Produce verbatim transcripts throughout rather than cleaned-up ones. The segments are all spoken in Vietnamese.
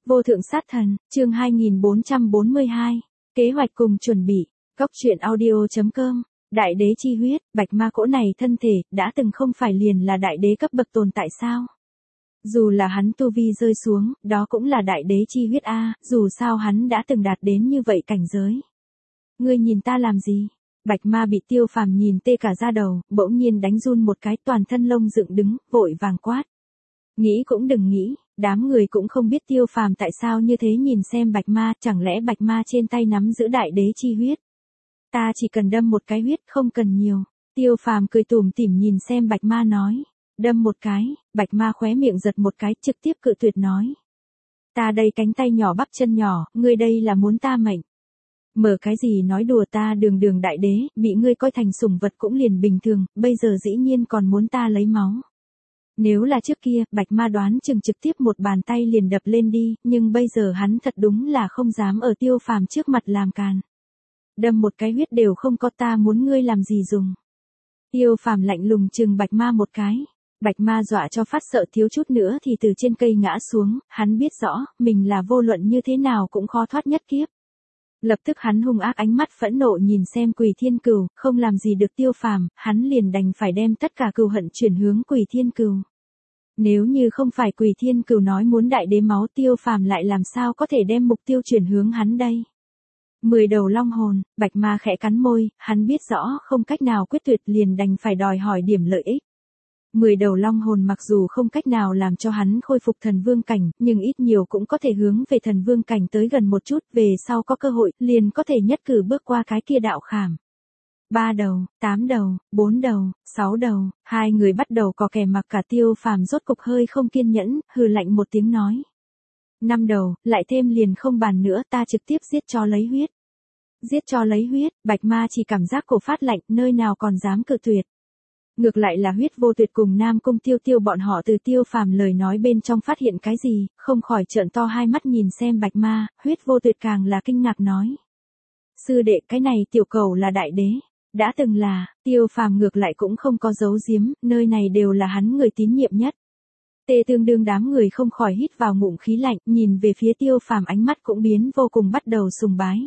Vô thượng sát thần, chương hai nghìn bốn trăm bốn mươi hai, kế hoạch cùng chuẩn bị, góc truyện audio.com, đại đế chi huyết, bạch ma cỗ này thân thể, đã từng không phải liền là đại đế cấp bậc tồn tại sao? Dù là hắn tu vi rơi xuống, đó cũng là đại đế chi huyết a, dù sao hắn đã từng đạt đến như vậy cảnh giới. Ngươi nhìn ta làm gì? Bạch ma bị Tiêu Phàm nhìn tê cả da đầu, bỗng nhiên đánh run một cái, toàn thân lông dựng đứng, vội vàng quát. Nghĩ cũng đừng nghĩ, đám người cũng không biết Tiêu Phàm tại sao như thế, nhìn xem bạch ma, chẳng lẽ bạch ma trên tay nắm giữ đại đế chi huyết. Ta chỉ cần đâm một cái huyết, không cần nhiều. Tiêu Phàm cười tủm tỉm nhìn xem bạch ma nói. Đâm một cái, bạch ma khóe miệng giật một cái, trực tiếp cự tuyệt nói. Ta đây cánh tay nhỏ bắp chân nhỏ, ngươi đây là muốn ta mệnh. Mở cái gì nói đùa, ta đường đường đại đế, bị ngươi coi thành sủng vật cũng liền bình thường, bây giờ dĩ nhiên còn muốn ta lấy máu. Nếu là trước kia, bạch ma đoán chừng trực tiếp một bàn tay liền đập lên đi, nhưng bây giờ hắn thật đúng là không dám ở Tiêu Phàm trước mặt làm càn. Đâm một cái huyết đều không có, ta muốn ngươi làm gì dùng. Tiêu Phàm lạnh lùng chừng bạch ma một cái. Bạch ma dọa cho phát sợ, thiếu chút nữa thì từ trên cây ngã xuống, hắn biết rõ, mình là vô luận như thế nào cũng khó thoát nhất kiếp. Lập tức hắn hung ác ánh mắt phẫn nộ nhìn xem Quỷ Thiên Cừu, không làm gì được Tiêu Phàm, hắn liền đành phải đem tất cả cừu hận chuyển hướng Quỷ Thiên Cừu. Nếu như không phải Quỷ Thiên Cừu nói muốn đại đế máu, Tiêu Phàm lại làm sao có thể đem mục tiêu chuyển hướng hắn đây? Mười đầu long hồn, bạch ma khẽ cắn môi, hắn biết rõ không cách nào quyết tuyệt, liền đành phải đòi hỏi điểm lợi ích. Mười đầu long hồn mặc dù không cách nào làm cho hắn khôi phục thần vương cảnh, nhưng ít nhiều cũng có thể hướng về thần vương cảnh tới gần một chút, về sau có cơ hội, liền có thể nhất cử bước qua cái kia đạo khảm. Ba đầu, tám đầu, bốn đầu, sáu đầu, hai người bắt đầu có kẻ mặc cả. Tiêu Phàm rốt cục hơi không kiên nhẫn, hừ lạnh một tiếng nói. Năm đầu, lại thêm liền không bàn nữa, ta trực tiếp giết cho lấy huyết. Giết cho lấy huyết, bạch ma chỉ cảm giác cổ phát lạnh, nơi nào còn dám cự tuyệt. Ngược lại là Huyết Vô Tuyệt cùng Nam Cung Tiêu Tiêu bọn họ từ Tiêu Phàm lời nói bên trong phát hiện cái gì, không khỏi trợn to hai mắt nhìn xem bạch ma. Huyết Vô Tuyệt càng là kinh ngạc nói. Sư đệ, cái này tiểu cầu là đại đế. Đã từng là, Tiêu Phàm ngược lại cũng không có giấu giếm, nơi này đều là hắn người tín nhiệm nhất. Tê tương đương đám người không khỏi hít vào ngụm khí lạnh, nhìn về phía Tiêu Phàm ánh mắt cũng biến vô cùng bắt đầu sùng bái.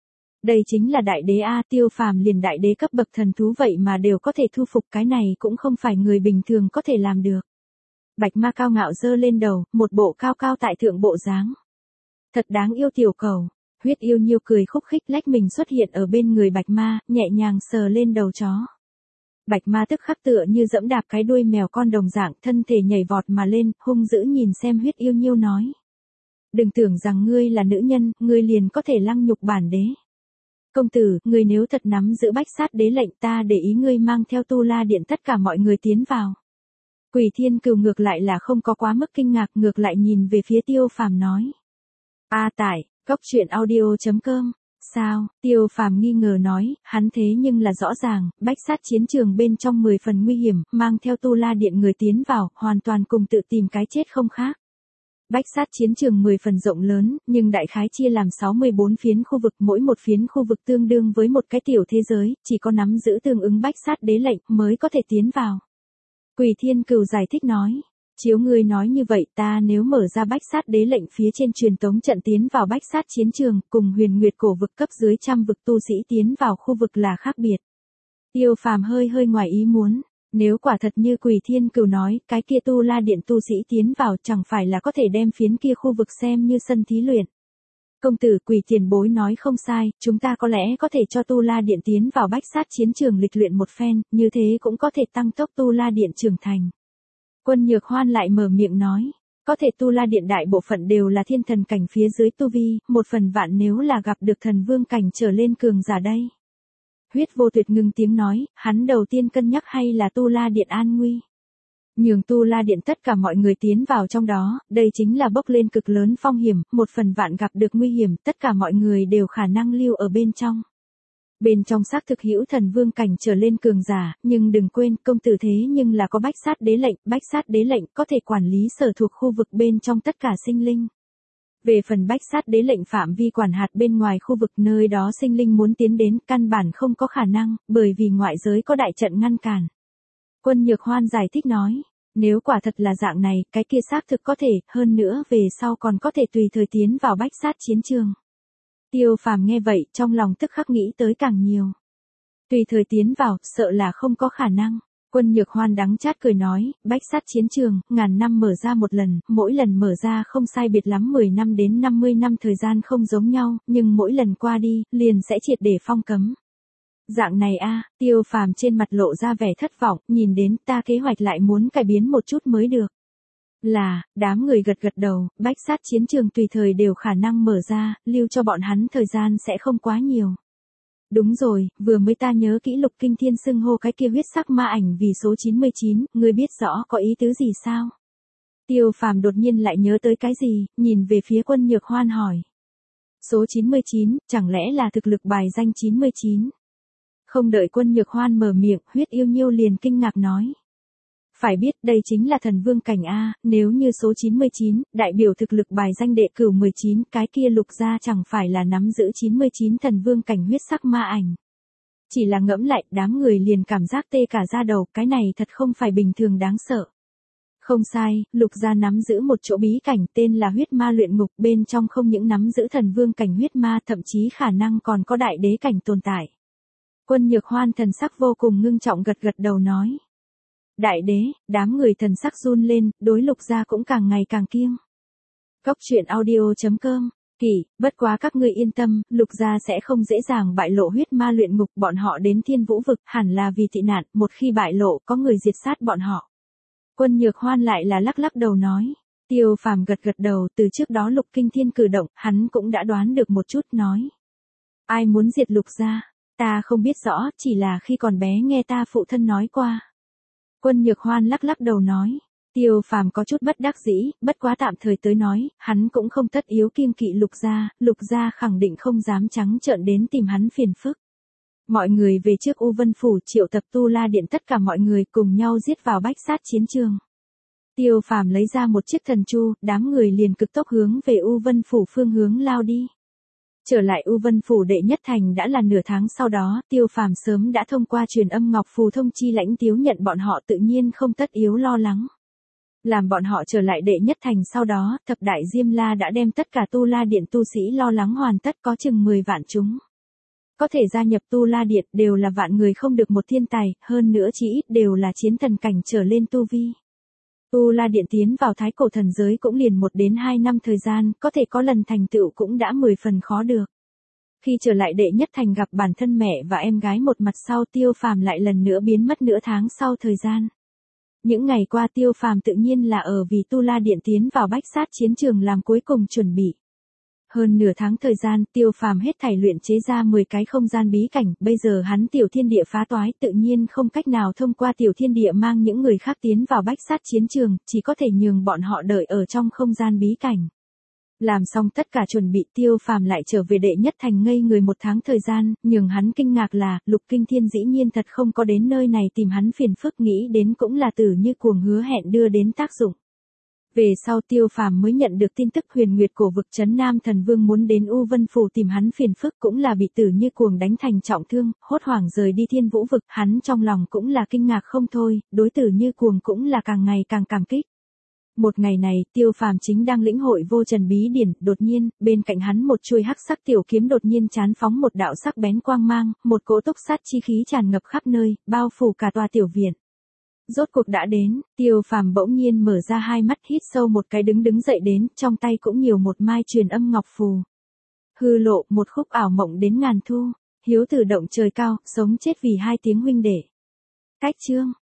Đây chính là đại đế a, Tiêu Phàm liền đại đế cấp bậc thần thú vậy mà đều có thể thu phục, cái này cũng không phải người bình thường có thể làm được. Bạch ma cao ngạo giơ lên đầu, một bộ cao cao tại thượng bộ dáng. Thật đáng yêu tiểu cầu. Huyết Yêu Nhiêu cười khúc khích lách mình xuất hiện ở bên người bạch ma, nhẹ nhàng sờ lên đầu chó. Bạch ma tức khắc tựa như dẫm đạp cái đuôi mèo con đồng dạng, thân thể nhảy vọt mà lên, hung dữ nhìn xem Huyết Yêu Nhiêu nói. Đừng tưởng rằng ngươi là nữ nhân, ngươi liền có thể lăng nhục bản đế. Công tử, ngươi nếu thật nắm giữ bách sát đế lệnh, ta để ý ngươi mang theo Tu La Điện tất cả mọi người tiến vào. Quỷ Thiên Cừu ngược lại là không có quá mức kinh ngạc, ngược lại nhìn về phía Tiêu Phàm nói. A tải, góc truyện audio.com, sao? Tiêu Phàm nghi ngờ nói, hắn thế nhưng là rõ ràng, bách sát chiến trường bên trong mười phần nguy hiểm, mang theo Tu La Điện người tiến vào, hoàn toàn cùng tự tìm cái chết không khác. Bách sát chiến trường mười phần rộng lớn, nhưng đại khái chia làm sáu mươi bốn phiến khu vực, mỗi một phiến khu vực tương đương với một cái tiểu thế giới, chỉ có nắm giữ tương ứng bách sát đế lệnh mới có thể tiến vào. Quỷ Thiên Cừu giải thích nói, chiếu ngươi nói như vậy, ta nếu mở ra bách sát đế lệnh phía trên truyền tống trận tiến vào bách sát chiến trường, cùng huyền nguyệt cổ vực cấp dưới trăm vực tu sĩ tiến vào khu vực là khác biệt. Tiêu Phàm hơi hơi ngoài ý muốn. Nếu quả thật như Quỷ Thiên Cừu nói, cái kia Tu La Điện tu sĩ tiến vào chẳng phải là có thể đem phiến kia khu vực xem như sân thí luyện. Công tử, Quỷ tiền bối nói không sai, chúng ta có lẽ có thể cho Tu La Điện tiến vào bách sát chiến trường lịch luyện một phen, như thế cũng có thể tăng tốc Tu La Điện trưởng thành. Quân Nhược Hoan lại mở miệng nói, có thể Tu La Điện đại bộ phận đều là thiên thần cảnh phía dưới tu vi, một phần vạn nếu là gặp được thần vương cảnh trở lên cường giả đây. Huyết Vô Tuyệt ngưng tiếng nói, hắn đầu tiên cân nhắc hay là Tu La Điện an nguy. Nhường Tu La Điện tất cả mọi người tiến vào trong đó, đây chính là bốc lên cực lớn phong hiểm, một phần vạn gặp được nguy hiểm, tất cả mọi người đều khả năng lưu ở bên trong. Bên trong xác thực hữu thần vương cảnh trở lên cường giả, nhưng đừng quên, công tử thế nhưng là có bách sát đế lệnh, bách sát đế lệnh có thể quản lý sở thuộc khu vực bên trong tất cả sinh linh. Về phần bách sát đế lệnh phạm vi quản hạt bên ngoài khu vực nơi đó sinh linh muốn tiến đến, căn bản không có khả năng, bởi vì ngoại giới có đại trận ngăn cản. Quân Nhược Hoan giải thích nói, Nếu quả thật là dạng này, cái kia xác thực có thể, hơn nữa về sau còn có thể tùy thời tiến vào bách sát chiến trường. Tiêu Phàm nghe vậy, trong lòng tức khắc nghĩ tới càng nhiều. Tùy thời tiến vào, sợ là không có khả năng. Quân Nhược Hoan đắng chát cười nói, bách sát chiến trường, ngàn năm mở ra một lần, mỗi lần mở ra không sai biệt lắm mười năm đến năm mươi năm thời gian không giống nhau, nhưng mỗi lần qua đi, liền sẽ triệt để phong cấm. Dạng này a, Tiêu Phàm trên mặt lộ ra vẻ thất vọng, nhìn đến ta kế hoạch lại muốn cải biến một chút mới được. Là, đám người gật gật đầu, bách sát chiến trường tùy thời đều khả năng mở ra, lưu cho bọn hắn thời gian sẽ không quá nhiều. Đúng rồi, vừa mới ta nhớ kỹ Lục Kinh Thiên xưng hô cái kia huyết sắc ma ảnh vì số chín mươi chín, ngươi biết rõ có ý tứ gì sao? Tiêu Phàm đột nhiên lại nhớ tới cái gì, nhìn về phía Quân Nhược Hoan hỏi. Số chín mươi chín, chẳng lẽ là thực lực bài danh chín mươi chín? Không đợi Quân Nhược Hoan mở miệng, Huyết Yêu Nhiêu liền kinh ngạc nói. Phải biết đây chính là thần vương cảnh A, nếu như số chín mươi chín, đại biểu thực lực bài danh đệ cửu mười chín, cái kia Lục gia chẳng phải là nắm giữ chín mươi chín thần vương cảnh huyết sắc ma ảnh. Chỉ là ngẫm lại, đám người liền cảm giác tê cả da đầu, cái này thật không phải bình thường đáng sợ. Không sai, Lục gia nắm giữ một chỗ bí cảnh tên là huyết ma luyện ngục, bên trong không những nắm giữ thần vương cảnh huyết ma, thậm chí khả năng còn có đại đế cảnh tồn tại. Quân Nhược Hoan thần sắc vô cùng ngưng trọng gật gật đầu nói. Đại đế, đám người thần sắc run lên, đối Lục gia cũng càng ngày càng kiêng. Cốc truyện audio chấm com, Kỳ, bất quá các ngươi yên tâm, Lục gia sẽ không dễ dàng bại lộ huyết ma luyện ngục, bọn họ đến Thiên Vũ vực, hẳn là vì tị nạn, một khi bại lộ, có người diệt sát bọn họ. Quân Nhược Hoan lại là lắc lắc đầu nói. Tiêu Phàm gật gật đầu, từ trước đó Lục Kinh Thiên cử động, hắn cũng đã đoán được một chút nói. Ai muốn diệt Lục gia? Ta không biết rõ, chỉ là khi còn bé nghe ta phụ thân nói qua. Quân Nhược Hoan lắc lắc đầu nói. Tiêu Phàm có chút bất đắc dĩ, bất quá tạm thời tới nói, hắn cũng không tất yếu kiêng kỵ Lục gia, Lục gia khẳng định không dám trắng trợn đến tìm hắn phiền phức. Mọi người về trước U Vân Phủ triệu tập Tu La Điện, tất cả mọi người cùng nhau giết vào bách sát chiến trường. Tiêu Phàm lấy ra một chiếc thần chu, đám người liền cực tốc hướng về U Vân Phủ phương hướng lao đi. Trở lại U Vân Phủ đệ nhất thành đã là nửa tháng sau đó, Tiêu Phàm sớm đã thông qua truyền âm ngọc phù thông chi Lãnh Tiếu nhận bọn họ tự nhiên không tất yếu lo lắng. Làm bọn họ trở lại đệ nhất thành sau đó, thập đại Diêm La đã đem tất cả Tu La Điện tu sĩ lo lắng hoàn tất, có chừng mười vạn chúng. Có thể gia nhập Tu La Điện đều là vạn người không được một thiên tài, hơn nữa chỉ ít đều là chiến thần cảnh trở lên tu vi. Tu La Điện tiến vào thái cổ thần giới cũng liền một đến hai năm thời gian, có thể có lần thành tựu cũng đã mười phần khó được. Khi trở lại đệ nhất thành gặp bản thân mẹ và em gái một mặt sau, Tiêu Phàm lại lần nữa biến mất nửa tháng sau thời gian. Những ngày qua Tiêu Phàm tự nhiên là ở vì Tu La Điện tiến vào bách sát chiến trường làm cuối cùng chuẩn bị. Hơn nửa tháng thời gian, Tiêu Phàm hết thảy luyện chế ra mười cái không gian bí cảnh, bây giờ hắn tiểu thiên địa phá toái, tự nhiên không cách nào thông qua tiểu thiên địa mang những người khác tiến vào bách sát chiến trường, chỉ có thể nhường bọn họ đợi ở trong không gian bí cảnh. Làm xong tất cả chuẩn bị, Tiêu Phàm lại trở về đệ nhất thành ngây người một tháng thời gian, nhường hắn kinh ngạc là, Lục Kinh Thiên dĩ nhiên thật không có đến nơi này tìm hắn phiền phức, nghĩ đến cũng là Tử Như Cuồng hứa hẹn đưa đến tác dụng. Về sau Tiêu Phàm mới nhận được tin tức Huyền Nguyệt cổ vực trấn Nam Thần Vương muốn đến U Vân Phủ tìm hắn phiền phức, cũng là bị Tử Như Cuồng đánh thành trọng thương, hốt hoảng rời đi Thiên Vũ vực, hắn trong lòng cũng là kinh ngạc không thôi, đối Tử Như Cuồng cũng là càng ngày càng cảm kích. Một ngày này, Tiêu Phàm chính đang lĩnh hội vô trần bí điển, đột nhiên, bên cạnh hắn một chuôi hắc sắc tiểu kiếm đột nhiên chán phóng một đạo sắc bén quang mang, một cỗ túc sát chi khí tràn ngập khắp nơi, bao phủ cả tòa tiểu viện. Rốt cuộc đã đến, Tiêu Phàm bỗng nhiên mở ra hai mắt, hít sâu một cái, đứng đứng dậy đến, trong tay cũng nhiều một mai truyền âm ngọc phù. Hư lộ, một khúc ảo mộng đến ngàn thu, hiếu tử động trời cao, sống chết vì hai tiếng huynh đệ. Cách chương